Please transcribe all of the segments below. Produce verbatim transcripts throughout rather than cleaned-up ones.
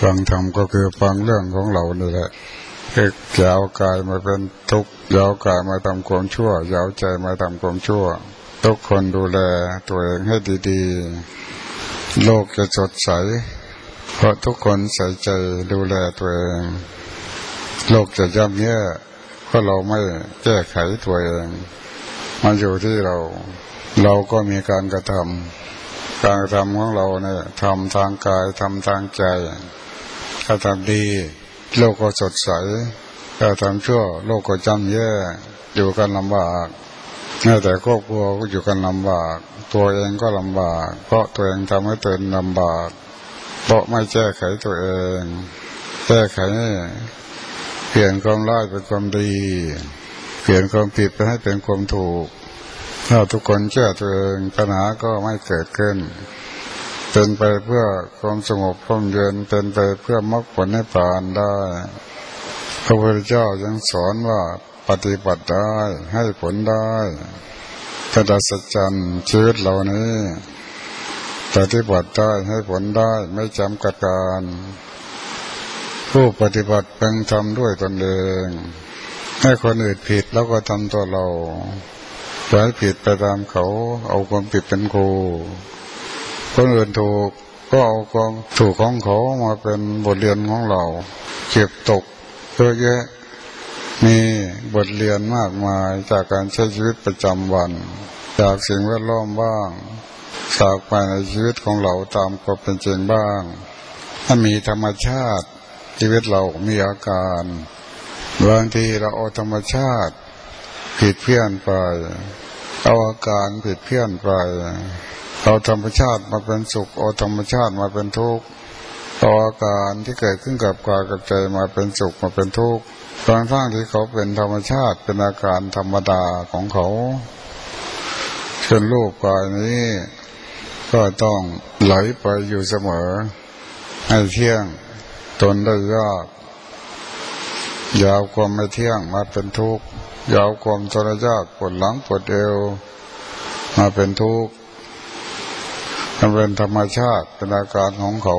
ฟังธรรมก็คือฟังเรื่องของเรานี่แหละคืออย่าเอากายมาเป็นทุกข์อย่าเอากายมาทำความชั่วอย่าเอาใจมาทำความชั่วทุกคนดูแลตัวเองให้ดีๆโลกจะสดใสเพราะทุกคนใส่ใจดูแลตัวเองโลกจะย่ำแย่เพราะเราไม่แก้ไขตัวเองมันอยู่ที่เราเราก็มีการกระทำการกระทำของเราเนี่ยทำทางกายทำทางใจถ้าทำดีโลกก็สดใสถ้าทำชั่วโลกก็ย่ำแย่อยู่กันลำบากแม้แต่ครอบครัวก็อยู่กันลำบากตัวเองก็ลำบากเพราะตัวเองทำให้ตัวเองลำบากเพราะไม่แก้ไขตัวเองแก้ไขเปลี่ยนความร้ายเป็นความดีเปลี่ยนความผิดไปให้เป็นความถูกถ้าทุกคนเชื่อตัวเองปัญหาก็ไม่เกิดขึ้นเป็นไปเพื่อความสงบร่มเย็นเป็นไปเพื่อมรรคผลนิพพานได้พระพุทธเจ้ายังสอนว่าปฏิบัติได้ให้ผลได้กระดัสัจจันชีวิตเหล่านี้ปฏิบัติได้ให้ผลได้ไม่จำกัดการผู้ปฏิบัติเพ่งทำด้วยตนเองให้คนอื่นผิดแล้วก็ทำตัวเราไว้ผิดไปตามเขาเอาความผิดเป็นครูคนอื่นถูกก็เอาความถูกของเขามาเป็นบทเรียนของเราเก็บตกเยอะแยะมีบทเรียนมากมายจากการใช้ชีวิตประจำวันจากสิ่งแวดล้อมบ้างจากภายในชีวิตของเราตามความเป็นจริงบ้างถ้ามีธรรมชาติชีวิตเรามีอาการบางทีเราเอาธรรมชาติผิดเพี้ยนไปเอาอาการผิดเพี้ยนไปเอาธรรมชาติมาเป็นสุขเอาธรรมชาติมาเป็นทุกข์เอาอาการที่เกิดขึ้นกับกายกับใจมาเป็นสุขมาเป็นทุกข์บางทั้งที่เขาเป็นธรรมชาติเป็นอาการธรรมดาของเขาเช่นรูปกายนี้ก็ต้องไหลไปอยู่เสมอให้เที่ยงทนได้ยากยาวความไม่เที่ยงมาเป็นทุกข์ยาวความทรยากปวดหลังปวดเอวมาเป็นทุกข์มันเป็นธรรมชาติเป็นอาการของเขา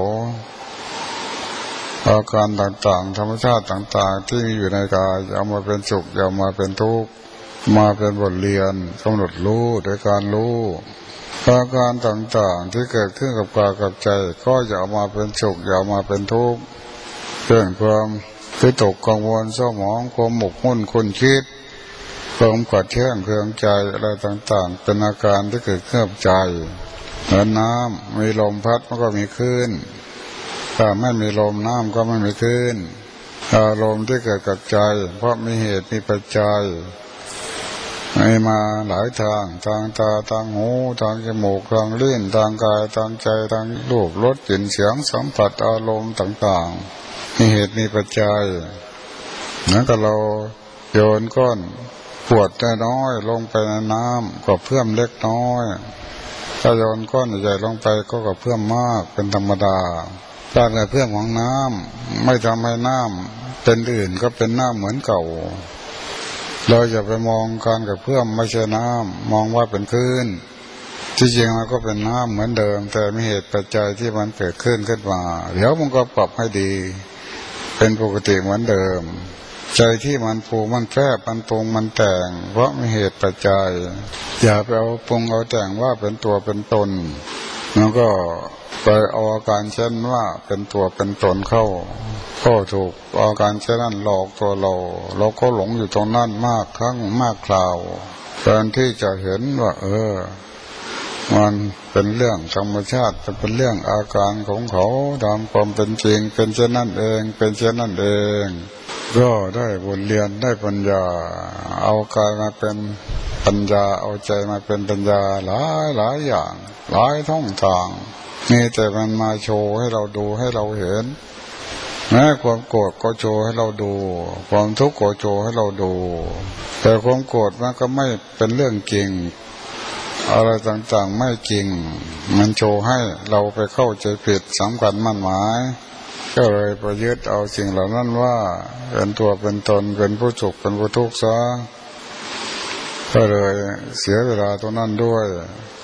อาการต่างๆธรรมชาติต่างๆที่มีอยู่ในกายเอามาเป็นสุขเอามาเป็นทุกข์มาเป็นบทเรียนกำหนดรู้โดยการรู้อาการต่างๆที่เกิดขึ้นกับกายกับใจก็อย่าเอามาเป็นสุขอย่าเอามาเป็นทุกข์เรื่องความวิตกกังวลเศร้าหมองความหมกมุ่นคุ้นคิดความขัดแย้งเครืองใจอะไรต่างๆเป็นอาการที่เกิดขึ้นกับใจเหมือนน้ำมีลมพัดมันก็มีคลื่นถ้าไม่มีลมน้ำก็ไม่มีคลื่นอารมณ์ที่เกิดกับใจเพราะมีเหตุมีปัจจัยมีมาหลายทางทางตาทางหูทางจมูกทางลิ้นทางกายทางใจทางรูปรสกลิ่นเสียงสัมผัสอารมณ์ต่างๆมีเหตุมีปัจจัยนั้นก็เราโยนก้อนขวดน้อยลงไปในน้ำก็เพิ่มเล็กน้อยถ้าโยนก้อนใหญ่ลงไปก็ก็เพิ่มมากเป็นธรรมดาการกระเพื่อมของน้ำไม่ทำให้น้ำเป็นอื่นก็เป็นน้ำเหมือนเก่าเราอย่าไปมองการกระเพื่อมไม่ใช่น้ำมองว่าเป็นคลื่นที่จริงมันก็เป็นน้ำเหมือนเดิมแต่มีเหตุปัจจัยที่มันเกิดขึ้นขึ้นมาเดี๋ยวมันก็ปรับให้ดีเป็นปกติเหมือนเดิมใจที่มันฟูมันแฝบมันปรุงมันแต่งเพราะมีเหตุปัจจัยอย่าไปเอาปรุงเอาแต่งว่าเป็นตัวเป็นตนแล้วก็ไปเอาอาการเช่นว่าเป็นตัวเป็นตนเข้าก็ถูกอาการเช่นนั้นหลอกตัวเราเราก็หลงอยู่ตรงนั้นมากครั้งมากคราวแทนที่จะเห็นว่าเออมันเป็นเรื่องธรรมชาติเป็นเรื่องอาการของเขาตามความเป็นจริงเป็นเช่นนั้นเองเป็นเช่นนั้นเองก็ได้บทเรียนได้ปัญญาเอากายมาเป็นปัญญาเอาใจมาเป็นปัญญาหลายหลายอย่างหลายท่องทางนี่แต่มันมาโชว์ให้เราดูให้เราเห็นแม้ความโกรธก็โชว์ให้เราดูความทุกข์ก็โชว์ให้เราดูแต่ความโกรธมันก็ไม่เป็นเรื่องจริงอะไรต่างๆไม่จริงมันโชว์ให้เราไปเข้าใจผิดสำคัญมั่นหมายก็เลยประยึดเอาสิ่งเหล่านั้นว่าเป็นตัวเป็นตนเป็นผู้สุขเป็นผู้ทุกข์ซะก็เลยเสียเวลาตรงนั้นด้วย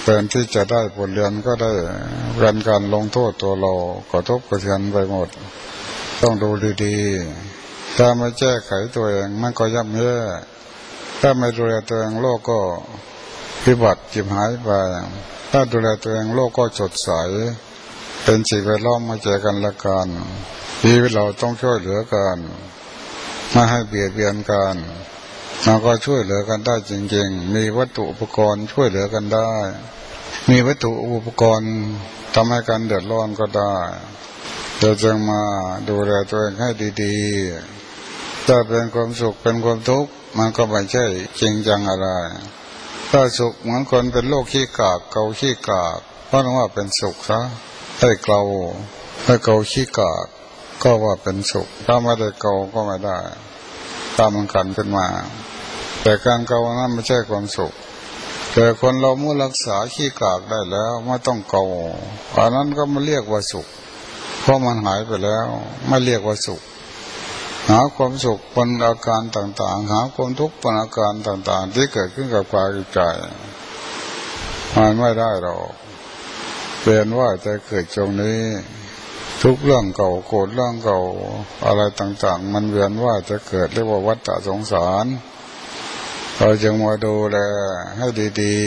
แทนที่จะได้บทเรียนก็ได้เป็นการลงโทษตัวเรากระทบกระเทือนไปหมดต้องดูดีๆถ้าไม่แก้ไขตัวเองมันก็ย่ำแย่ถ้าไม่ดูแลตัวเองโลกก็พิบัติจิบหายไปถ้าดูแลตัวเองโลกก็สดใสเป็นสิ่งแวดล้อมมาเจอกันละกันชีวิตเราต้องช่วยเหลือกันไม่ให้เบียดเบียนกันเราก็ช่วยเหลือกันได้จริงๆมีวัตถุอุปกรณ์ช่วยเหลือกันได้มีวัตถุอุปกรณ์ทำให้กันเดือดร้อนก็ได้เราจึงมาดูแลตัวเองให้ดีๆถ้าเป็นความสุขเป็นความทุกข์มันก็ไม่ใช่จริงจังอะไรถ้าสุขเหมือนคนเป็นโรคขี้กากเกาขี้กากก็นึกว่าเป็นสุขซะให้เกาให้เกาขี้กากก็ว่าเป็นสุขถ้าไม่ได้เกาก็ไม่ได้ตามมันกันขึ้นมาแต่การเกานั้นไม่ใช่ความสุขแต่คนเราเมื่อรักษาขี้กากได้แล้วไม่ต้องเกาอันนั้นก็ไม่เรียกว่าสุขเพราะมันหายไปแล้วไม่เรียกว่าสุขหาความสุขบนอาการต่างๆหาความทุกข์บนอาการต่างๆที่เกิดขึ้นกับกายกับใจมันไม่ได้หรอกเปลี่ยนว่าจะเกิดตรงนี้ทุกเรื่องเก่าโกรธเรื่องเก่าอะไรต่างๆมันเวียนว่าจะเกิดเรียกว่าวัฏฏะสงสารเราจึงมาดูแลให้ดี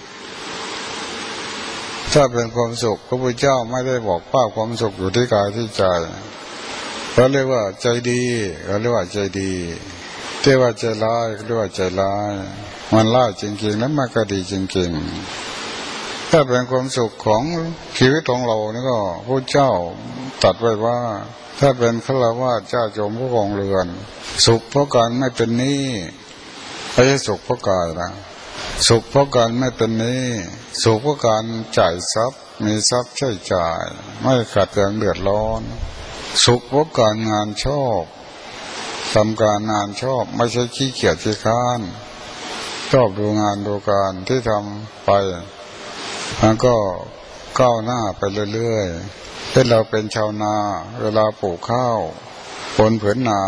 ๆถ้าเป็นความสุขพระพุทธเจ้าไม่ได้บอกว่าความสุขอยู่ที่กายที่ใจเขาเรียกว่าใจดีเขาเรียกว่าใจดีเรียกว่าใจร้ายเขาเรียกว่าใจร้ายมันร้ายจริงๆแล้วมันก็ดีจริงๆถ้าเป็นความสุขของชีวิตของเรานี่ก็พระเจ้าตรัสไว้ว่าถ้าเป็นฆราวาสเจ้าโจมผู้ครองเรือนสุขเพราะการไม่เป็นหนี้ไม่ใช่สุขเพราะกายนะสุขเพราะการไม่เป็นหนี้สุขเพราะการจ่ายทรัพย์มีทรัพย์ใช้จ่ายไม่ขาดเกินเดือดร้อนสุขเพราะการงานชอบทำการงานชอบไม่ใช่ขี้เกียจขี้ค้านชอบดูงานดูการที่ทำไปมันก็ก้าวหน้าไปเรื่อยๆที่เราเป็นชาวนาเวลาปลูกข้าวบนผืนนา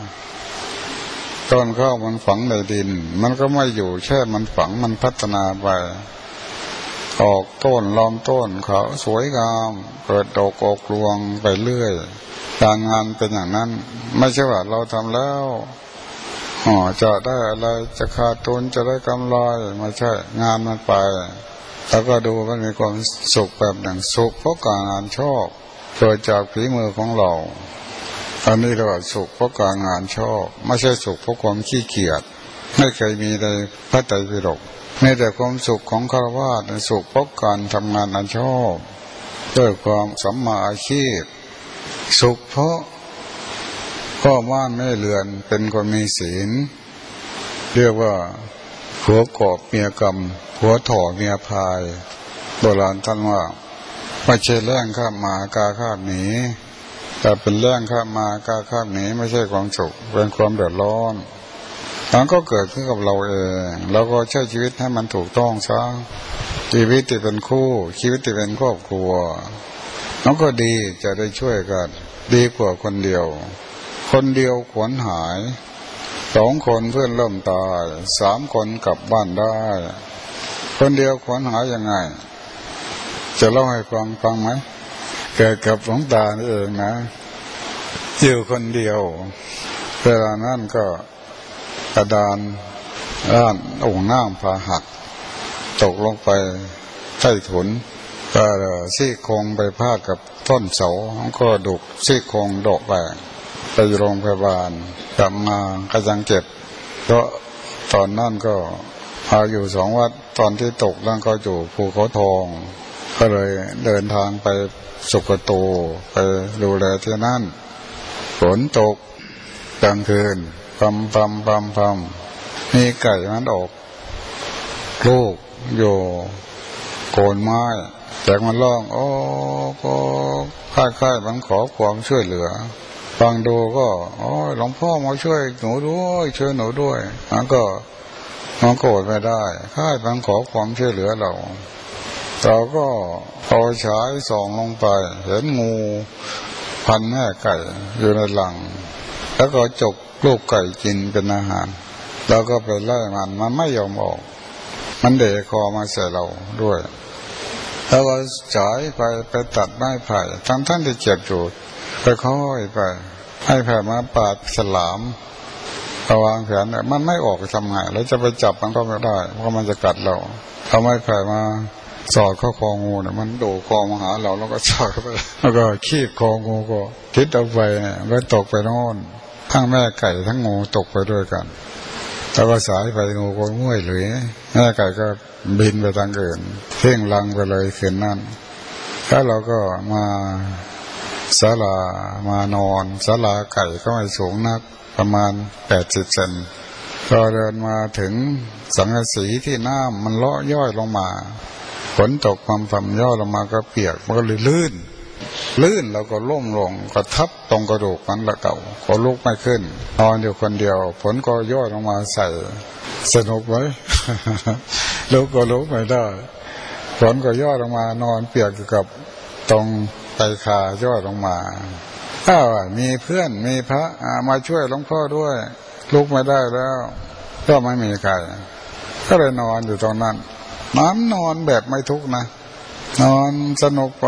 ต้นข้าวมันฝังในดินมันก็ไม่อยู่แค่มันฝังมันพัฒนาไปออกต้นล้อมต้นเขาสวยงามเกิดดอกออกรวงไปเรื่อยการงานเป็นอย่างนั้นไม่ใช่ว่าเราทำแล้วอ๋อจะได้อะไรจะขาดทุนจะได้กำไรไม่ใช่งานมันไปแล้วก็ดูมันมีความสุขแบบหนึ่งสุขเพราะการงานชอบเกิดจากฝีมือของเราอันนี้เรียกว่าสุขเพราะการงานชอบไม่ใช่สุขเพราะความขี้เกียจไม่เคยมีในพระไตรปิฎกมีแต่ความสุขของฆราวาสสุขเพราะการทำงานอันชอบด้วยความสัมมาอาชีพสุขเพราะพ่อบ้านแม่เรือนเป็นคนมีศีลเรียกว่าผัวกอบเมียกรรมผัวถ่อเมียพายโบราณท่านว่าไม่ใช่แรงข้ามมากาข้ามหนีแต่เป็นแรงข้ามมากาข้ามหนีไม่ใช่ความสุขเป็นความเดือดร้อนมันก็เกิดขึ้นกับเราเองเราก็ใช้ชีวิตให้มันถูกต้องซะชีวิตที่เป็นคู่ชีวิตที่เป็นครอบครัวมันก็ดีจะได้ช่วยกันดีกว่าคนเดียวคนเดียวขวนหายสองคนเพื่อนเริ่มตายสามคนกลับบ้านได้คนเดียวขวนหายยังไงจะเล่าให้ฟังฟังไหมเกิดกับหลวงตานี่เองนะอยู่คนเดียวเวลานั้นก็กระดานด้านองค์น้ำพาหักตกลงไปใต้ถุนก็ซี่โครงไปพาดกับต้นเสาก็ดุกซี่โครงโดกไปไปโรงพยาบาลกลับมาก็ยังเจ็บเพราะตอนนั้นก็พาอยู่สองวัดตอนที่ตกนั่นก็อยู่ภูเขาทองก็เลยเดินทางไปสุกโตไปดูแลที่นั่นฝนตกกลางคืนปั๊มปั๊มปั๊มปั๊มมีไก่มันออกลูกอยู่โคนไม้แต่มันร้องโอ้ก็ค่ายๆมันขอความช่วยเหลือฟังดูก็โอ้หลวงพ่อมาช่วยหนูด้วยช่วยหนูด้วยมันก็มันโกรธไม่ได้ค่ายมันขอความช่วยเหลือเราเราก็เอาฉายส่องลงไปเห็นงูพันแม่ไก่อยู่ในหลังแล้วก็จกลูกไก่กินเป็นอาหารแล้วก็ไปไล่มันมันไม่ยอมออกมันเดะคอมาใส่เราด้วยแล้วก็จ่ายไปไปตัดไม้ไผ่ทั้งท่านที่เจ็บอยู่ไปค่อยไปให้แผ่มาปาดฉลามระวางแผนเนี่ยมันไม่ออกทำไงแล้วจะไปจับมันก็ไม่ได้เพราะมันจะกัดเราเอาไม้ไผ่มาสอดเข้าคองูเนี่ยมันโดดคอมาหาเราแล้วก็สอดเข้าไปแล้วก็ขี้คองูก็คิดเอาไปเนี่ยก็ตกไปโน่นทั้งแม่ไก่ทั้งงูตกไปด้วยกันแล้วก็สายไปงูก็ง่วยเลยแม่ไก่ก็บินไปทางอื่นเพ่งลังไปเลยคืนนั้นแล้วเราก็มาศาลามานอนศาลาไก่ก็ไม่สูงนักประมาณแปดสิบเซนพอเดินมาถึงสังกะสีที่น้ำมันเลาะย่อยลงมาฝนตกความฝั่มย่อลงมาก็เปียกมันก็เลยลื่นลื่นแล้วก็ล้มลงก็ทับตรงกระดูกมันละเก่าก็ลุกไม่ขึ้นนอนอยู่คนเดียวฝนก็ย่อยลงมาใส่สนุกไว้ลุกก็ลุกไม่ได้ฝนก็ย่อยลงมานอนเปียกอยู่กับตรงไตขาย่อยลงมาอ้าวมีเพื่อนมีพระมาช่วยหลวงพ่อด้วยลุกไม่ได้แล้วก็ไม่มีใครก็เลยนอนอยู่ตรงนั้นน้ำนอนแบบไม่ทุกข์นะนอนสนุกไป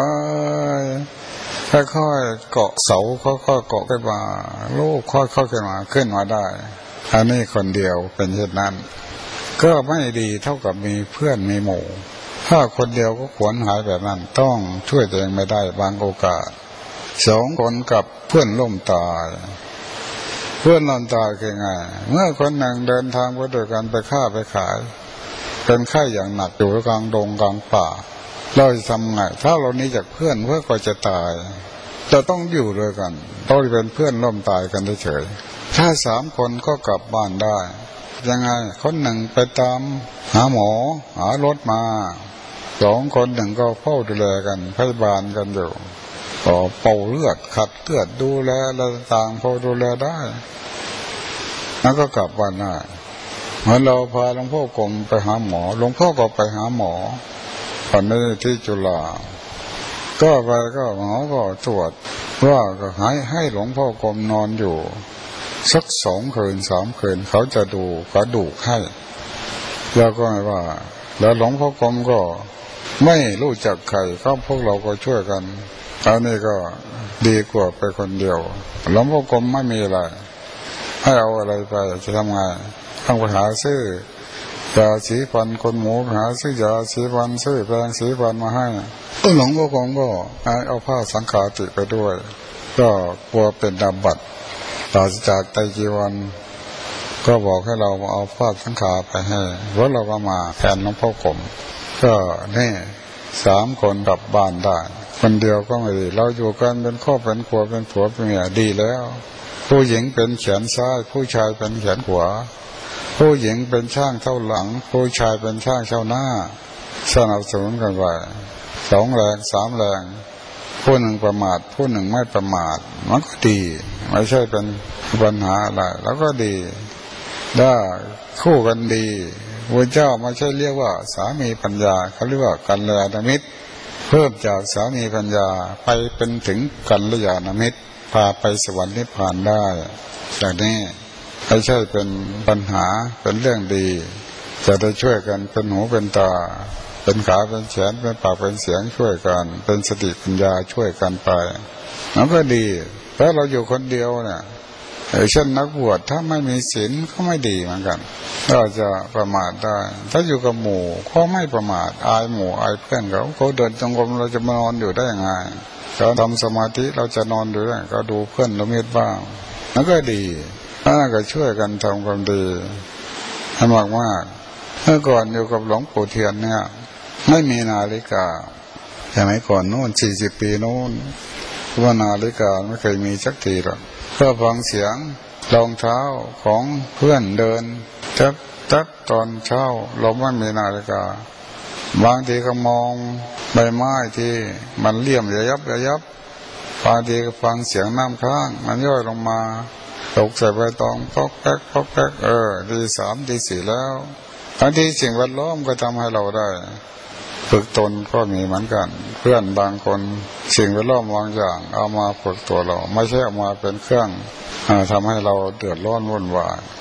ค่อยๆเกาะเสาค่อยๆเกาะขึ้นมาลูกค่อยๆขึ้นมาขึ้นมาได้อันนี้คนเดียวเป็นเช่นนั้นก็ไม่ดีเท่ากับมีเพื่อนมีหมู่ถ้าคนเดียวก็ขวนหายแบบนั้นต้องช่วยตัวเองไม่ได้บางโอกาสสองคนกับเพื่อนล่มตายเพื่อนล่มตายคือไงเมื่อคนหนึ่งเดินทางไปด้วยกันไปค้าไปขายเป็นไข้อย่างหนักอยู่กลางดงกลางป่าเราจะทำไงถ้าเราหนีจากเพื่อนเพื่อก็จะตายจะต้องอยู่ด้วยกันต้องเป็นเพื่อนล่มตายกันเฉยๆถ้าสามคนก็กลับบ้านได้ยังไงคนหนึ่งไปตามหาหมอหารถมาสองคนหนึ่งก็เฝ้าดูแลกันพยาบาลกันอยู่ก็เป่าเลือดขัดเลือดดูแลอะไรต่างพอดูแลได้แล้วก็กลับบ้านได้เหมือนเราพาหลวงพ่อกรมไปหาหมอหลวงพ่อก็ไปหาหมอตอนนี้ที่จุฬาก็ไปก็หมอก็ตรวจว่าก็ให้ให้หลวงพ่อกรมนอนอยู่สักสองคืนสามคืนเขาจะดูกระดูกให้แล้วก็ไม่ว่าแล้วหลวงพ่อกรมก็ไม่รู้จักใครก็พวกเราก็ช่วยกันอันนี้ก็ดีกว่าไปคนเดียวหลวงพ่อกรมไม่มีอะไรให้เอาอะไรไปจะทำไงต้องไปหาซื้อยาสีฟันคนหมูหาซื้อยาสีฟันซื้อแปรงสีฟันมาให้หลวงพ่อกรมก็เอาผ้าสังฆาติไปด้วยก็กลัวเป็นอาบัติปราศจากไตรจีวรก็บอกให้เราเอาผ้าสังฆาไปให้เพราะเราก็มาแทนหลวงพ่อกรมก็นี่สามคนกลับบ้านได้คนเดียวก็ไม่ดีเราอยู่กันเป็นครอบเป็นครัวเป็นผัวเป็นเมียดีแล้วผู้หญิงเป็นแขนซ้ายผู้ชายเป็นแขนขวาผู้หญิงเป็นช่างเท่าหลังผู้ชายเป็นช่างเท่าหน้าสนับสนุนกันไปสองแรงสามแรงผู้หนึ่งประมาทผู้หนึ่งไม่ประมาทมันก็ดีไม่ใช่เป็นปัญหาอะไรแล้วก็ดีได้คู่กันดีพระเจ้าไม่ใช่เรียกว่าสามีปัญญาเขาเรียกว่ากัลยาณมิตรเพิ่มจากสามีปัญญาไปเป็นถึงกัลยาณมิตรพาไปสวรรค์นิพพานได้จากนี้ไม่ใช่เป็นปัญหาเป็นเรื่องดีจะได้ช่วยกันเป็นหูเป็นตาเป็นขาเป็นแขนเป็นปากเป็นเสียงช่วยกันเป็นสติปัญญาช่วยกันไปมันก็ดีแต่เราอยู่คนเดียวเนี่ยเช่นนักบวชถ้าไม่มีศีลก็ไม่ดีเหมือนกันเราจะประมาทได้ถ้าอยู่กับหมู่ก็ไม่ประมาทอายหมู่อายเพื่อนเขาเขาเดินจงกรมเราจะมานอนอยู่ได้ยังไงเราทำสมาธิเราจะนอนอยู่ได้ก็ดูเพื่อนละเมิดบ้างมันก็ดีน่าก็ช่วยกันทำความดีให้มากมากเมื่อก่อนอยู่กับหลวงปู่เทียนเนี่ยไม่มีนาฬิกาสมัยก่อนโน้นสี่สิบปีโน้นว่านาฬิกาไม่เคยมีสักทีหรอกก็ฟังเสียงรองเท้าของเพื่อนเดินทับทับตอนเช้าเราไม่มีนาฬิกาบางทีก็มองใบไม้ที่มันเลี่ยมระยับระยับบางทีก็ฟังเสียงน้ำค้างมันย่อยลงมาตกใส่ใบตองพอกแป๊กพอกแป๊กเออทีสามทีสี่แล้วบางทีสิ่งแวดล้อมก็ทำให้เราได้ฝึกตนก็มีเหมือนกันเพื่อนบางคนสิ่งแวดล้อมบางอย่างเอามาฝึกตัวเราไม่ใช่เอามาเป็นเครื่องทำให้เราเดือดร้อนวุ่นวาย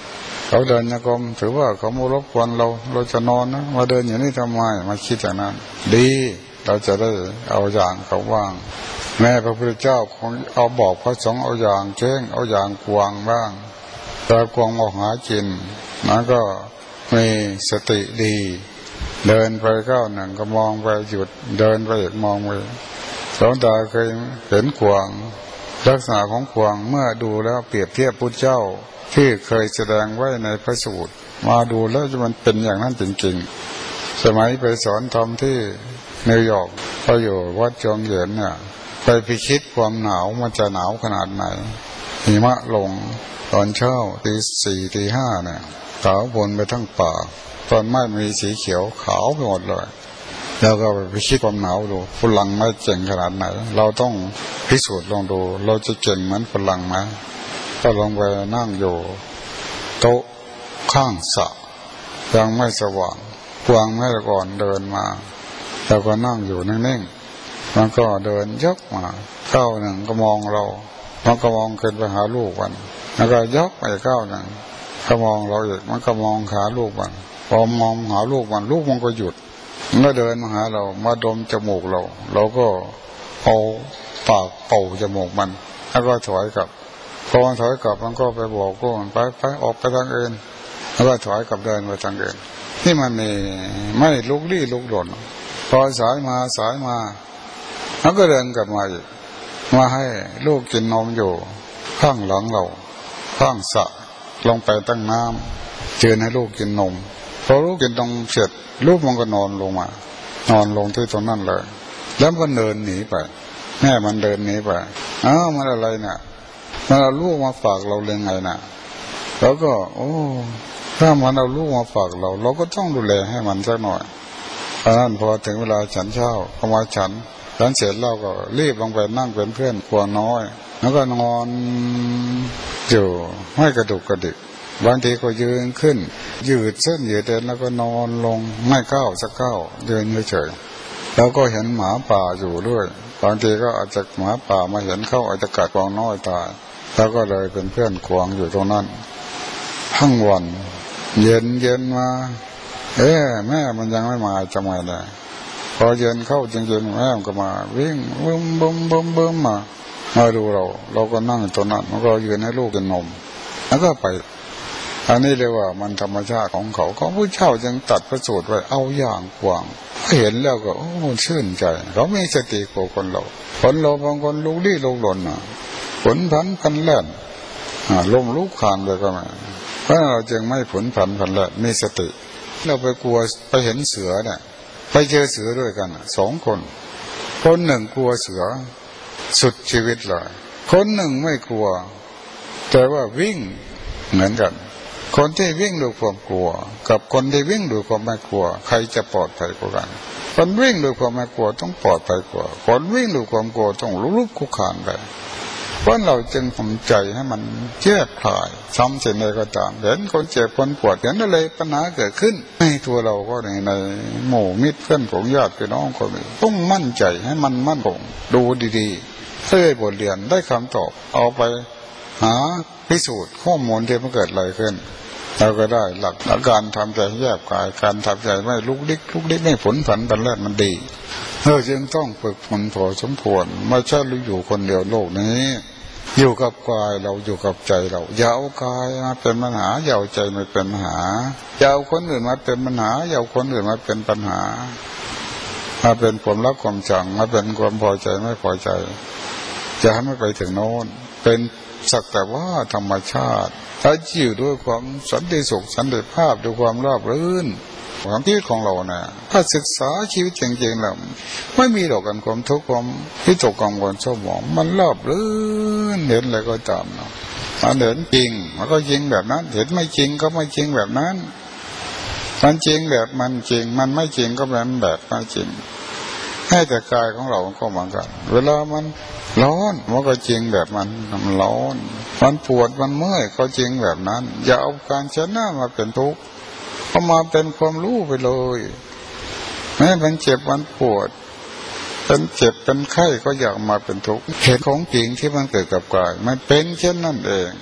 เขาเดินโยกมถือว่าเขามารบกวนเราเราจะนอนนะมาเดินอย่างนี้ทำไมมาคิดอย่างนั้นดีเราจะได้เอาอย่างเขาว่างแม่พระพุทธเจ้าของเอาบอกพระสงฆ์เอาอย่างเช่งเอาอย่างกวางบ้างแต่กวางมาหากินนั้นก็มีสติดีเดินไปก้าวหนึ่งก็มองไปหยุดเดินไปอีกมองไปหลวงตาเคยเห็นกวางลักษณะของกวางเมื่อดูแล้วเปรียบเทียบพุทธเจ้าที่เคยแสดงไว้ในพระสูตรมาดูแล้วมันเป็นอย่างนั้นจริงๆสมัยไปสอนธรรมที่นิวยอร์กก็อยู่วัดจอมเหรียญเนี่ยไปพิชิตความหนาวมันจะหนาวขนาดไหนหิมะลงตอนเช้าตีสี่ตีห้าเนี่ยขาวบนไปทั้งป่าตอนไม้มีสีเขียวขาวไปหมดเลยแล้วก็ไปพิชิตความหนาวดูฝรั่งไม่เจ๋งขนาดไหนเราต้องพิสูจน์ลองดูเราจะเจ๋งเหมือนฝรั่งไหมก็ลงไปนั่งอยู่โต๊ะข้างสระยังไม่สว่างกวางแม่ก่อนเดินมาแล้วก็นั่งอยู่นิ่งๆมันก็เดินยกมาก้าวหนึ่งก็มองเรามันก็มองขึ้นไปหาลูกมันแล้วก็ยกไปก้าวหนึ่งก็มองเราอีกมันก็มองขาลูกมันพอมองหาลูกมันลูกมันก็หยุดมันก็เดินมาหาเรามาดมจมูกเราเราก็เอาปากเป่าจมูกมันแล้วก็ถอยกลับพอมันถอยกลับมันก็ไปบอกลูกมันไปไปออกไปทางอื่นแล้วก็ถอยกลับเดินไปทางอื่นนี่มันนี่ไม่ลุกลี้ลุกหล่นพอสายมาสายมาแล้วก็เดินกลับมาอีกมาให้ลูกกินนมอยู่ข้างหลังเราข้างสระลงไปตั้งน้ำเชิญให้ลูกกินนมพอลูกกินนมเสร็จลูกมันก็นอนลงมานอนลงที่ตรงนั้นเลยแล้วมันเดินหนีไปแม่มันเดินหนีไปอ้าวมันอะไรเนี่ยมันเอาลูกมาฝากเราเรื่องไงน่ะแล้วก็โอ้ถ้ามันเอาลูกมาฝากเราเราก็ต้องดูแลให้มันสักหน่อยเพราะนั้นพอถึงเวลาฉันเช้าก็มาฉันฉันเสร็จแล้วก็รีบลงไปนั่งเป็นเพื่อนกวางน้อยแล้วก็นอนอยู่ไม่กระดุกกระดิกบางทีก็ยืนขึ้นยืดเส้นยืดเดินแล้วก็นอนลงไม่ก้าวสักก้าวเดินเฉยๆแล้วก็เห็นหมาป่าอยู่ด้วยบางทีก็อาจจะหมาป่ามาเห็นเข้าอาจจะกัดกวางน้อยตายแล้วก็เลยเป็นเพื่อนกวางอยู่ตรงนั้นทั้งวันเย็นเย็นมาเอ๊ะแม่มันยังไม่มาจะมาเลยพอเย็นเข้าจริงๆแม่มันก็มาวิ่งบึ้มบึ้มบึ้มบึ้มมามาดูเราเราก็นั่งตรงนั้นมันก็ยืนให้ลูกกินนมแล้วก็ไปอันนี้เรียกว่ามันธรรมชาติของเขาของผู้เช่าจึงตัดประสูตรไว้เอาอย่างกว้างเห็นแล้วก็โอ้ชื่นใจเขาไม่สติกว่าคนเราคนเราบางคนลุกลี้ลุกหล่นน่ะผลผันพันแล่นล้มลุกคลานไปก็ไม่เพราะเราจึงไม่ผลผันพันแล่นมีสติเราไปกลัวไปเห็นเสือเนี่ยไปเจอเสือด้วยกันสองคนคนหนึ่งกลัวเสือสุดชีวิตเลยคนหนึ่งไม่กลัวแต่ว่าวิ่งเหมือนกันคนที่วิ่งด้วยความกลัวกับคนที่วิ่งด้วยความไม่กลัวใครจะปลอดภัยกว่ากันคนวิ่งด้วยความไม่กลัวต้องปลอดภัยกว่าคนวิ่งด้วยความกลัวต้องลุกลุกคุกคานไปเพราะเราจึงทำใจให้มันแยกคลายซ้ำเช่นใดก็ตามเห็นคนเจ็บคนปวดเห็นอะไรปัญหาเกิดขึ้นในตัวเราก็ในในหมู่มิตรเพื่อนของญาติพี่น้องก็มีต้องมั่นใจให้มันมั่นคงดูดีๆได้บทเรียนได้คำตอบเอาไปหาพิสูจน์ข้อมูลที่มันเกิดอะไรขึ้นเราก็ได้หลักการทำใจแยบกายการทำใจไม่ลุกดิ๊กลุกดิ๊กไม่ผลผันกันแรกมันดีเราจึงต้องฝึกฝนพอสมควรไม่ใช่เราอยู่คนเดียวโลกนี้อยู่กับกายเราอยู่กับใจเราอย่าเอากายมาเป็นปัญหาอย่าเอาใจมาเป็นปัญหาอย่าเอาคนอื่นมาเป็นปัญหาอย่าเอาคนอื่นมาเป็นปัญหามาเป็นความรักความชังมาเป็นความพอใจไม่พอใจจะให้ไม่ไปถึงโน้นเป็นสักแต่ว่าธรรมชาติถ้าอยู่ด้วยความสันติสุขสันติภาพด้วยความราบรื่นความคิดของเราเนี่ยถ้าศึกษาชีวิตจริงๆแล้วไม่มีหรอกกันความทุกข์ความที่ตกกังวลเศร้าหมองมันราบรื่นเห็นอะไรก็ตามเนาะมันเห็นจริงมันก็จริงแบบนั้นเห็นไม่จริงก็ไม่จริงแบบนั้นมันจริงแบบมันจริงมันไม่จริงก็แบบแบบไม่จริงให้แต่กายของเราก็เหมือนกันเวลามันร้อนมันก็จริงแบบมันมันร้อนมันปวดมันเมื่อยก็จริงแบบนั้นอย่าเอาการชนะมาเป็นทุกข์เอามาเป็นความรู้ไปเลยแม้มันเจ็บมันปวดเป็นเจ็บเป็นไข้ก็อยากมาเป็นทุกข์เหตุของจริงที่มันเกิดกับกายมันเป็นเช่นนั่นเอง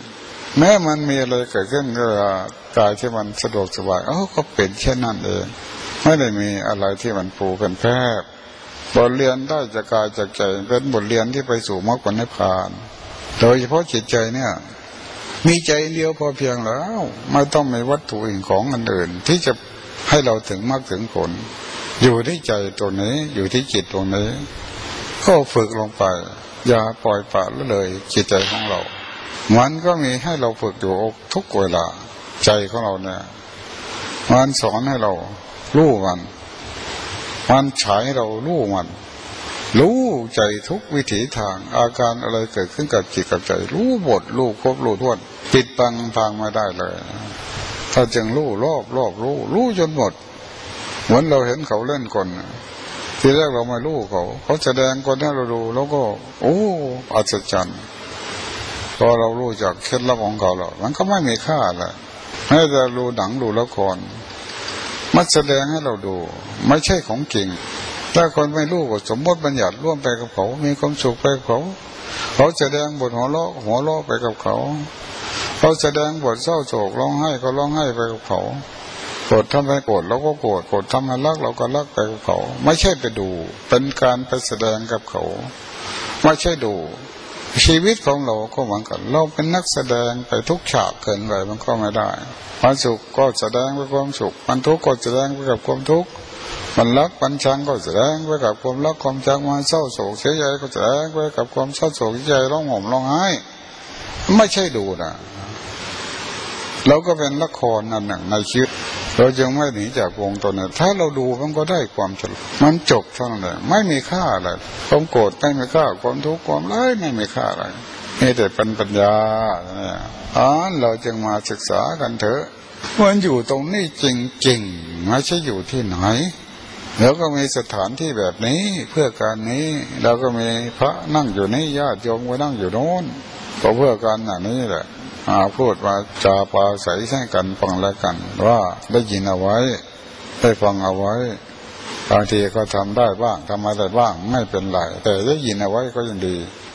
แม้มันมีอะไรเกิดขึ้นก็กายที่มันสะดวกสบายเอ้าก็เป็นเช่นนั้นเองไม่ได้มีอะไรที่มันปูเป็นแพร่บทเรียนได้จากกายจากใจเป็นบทเรียนที่ไปสู่มรรคผลนิพพานโดยเฉพาะจิตใจเนี่ยมีใจเดียวพอเพียงแล้วไม่ต้องมีวัตถุอื่นของอันอื่นที่จะให้เราถึงมรรคถึงผลอยู่ที่ใจตัวนี้อยู่ที่จิตตรงนี้ก็ฝึกลงไปอย่าปล่อยปละละเลยจิตใจของเรามันก็มีให้เราฝึกอยู่ทุกเวลาใจของเราเนี่ยมันสอนให้เรารู้มันมันฉายให้เรารู้มันรู้ใจทุกวิถีทางอาการอะไรเกิดขึ้นกับจิตกับใจรู้บทรู้ครบรู้ถ้วนปิดบังทางไม่ได้เลยถ้าจึงรู้รอบรอบรู้รู้จนหมดเหมือนเราเห็นเขาเล่นคนทีแรกเราไม่รู้เขาเขาแสดงคนให้เราดูแล้วก็โอ้อัศจรรย์พอเรารู้จากเคล็ดลับของเขาแล้วมันก็ไม่มีค่าเลยแม้แต่ดูหนังดูละครมันแสดงให้เราดูไม่ใช่ของจริงถ้าคนไม่รู้ก็สมมติบัญญัติร่วมไปกับเขามีความสุขไปกับเขาเขาแสดงบทหัวเราะหัวเราะไปกับเขาเขาแสดงบทเศร้าโศกร้องไห้ก็ร้องไห้ไปกับเขาโกรธทำให้โกรธเราก็โกรธโกรธทำให้รักเราก็รักไปกับเขาไม่ใช่ไปดูเป็นการไปแสดงกับเขาไม่ใช่ดูชีวิตของเราก็เหมือนกันเราเป็นนักแสดงไปทุกฉากเกินไปมันก็ไม่ได้ความสุขก็แสดงไปความสุขมันทุกข์ก็แสดงไปกับความทุกข์มันรักมันชังก็แสดงไปกับความรักความชังมันเศร้าโศกเสียใจก็แสดงไปกับความเศร้าโศกเสียใจร้องห่มร้องไห้ไม่ใช่ดูนะเราก็เป็นละครนั่นหนึ่งในชีวิตเราจึงไม่หนีจากวงตัวนี้ถ้าเราดูมันก็ได้ความฉลาดมันจบเท่านั้นแหละไม่มีค่าอะไรความโกรธไม่มีค่าความทุกข์ความร้ายไม่มีค่าอะไรมีแต่เป็นปัญญาเนี่ยอ๋อเราจึงมาศึกษากันเถอะมันอยู่ตรงนี้จริงๆไม่ใช่อยู่ที่ไหนแล้วก็มีสถานที่แบบนี้เพื่อการนี้เราก็มีพระนั่งอยู่นี่ญาติโยมก็นั่งอยู่โน้นก็เพื่อการอย่างนี้แหละพูดมาจาปาใสให้กันฟังแล้วกันว่าได้ยินเอาไว้ได้ฟังเอาไว้บางทีก็ทำได้บ้างทำอะไรบ้างไม่เป็นไรแต่ได้ยินเอาไว้ก็ยังดี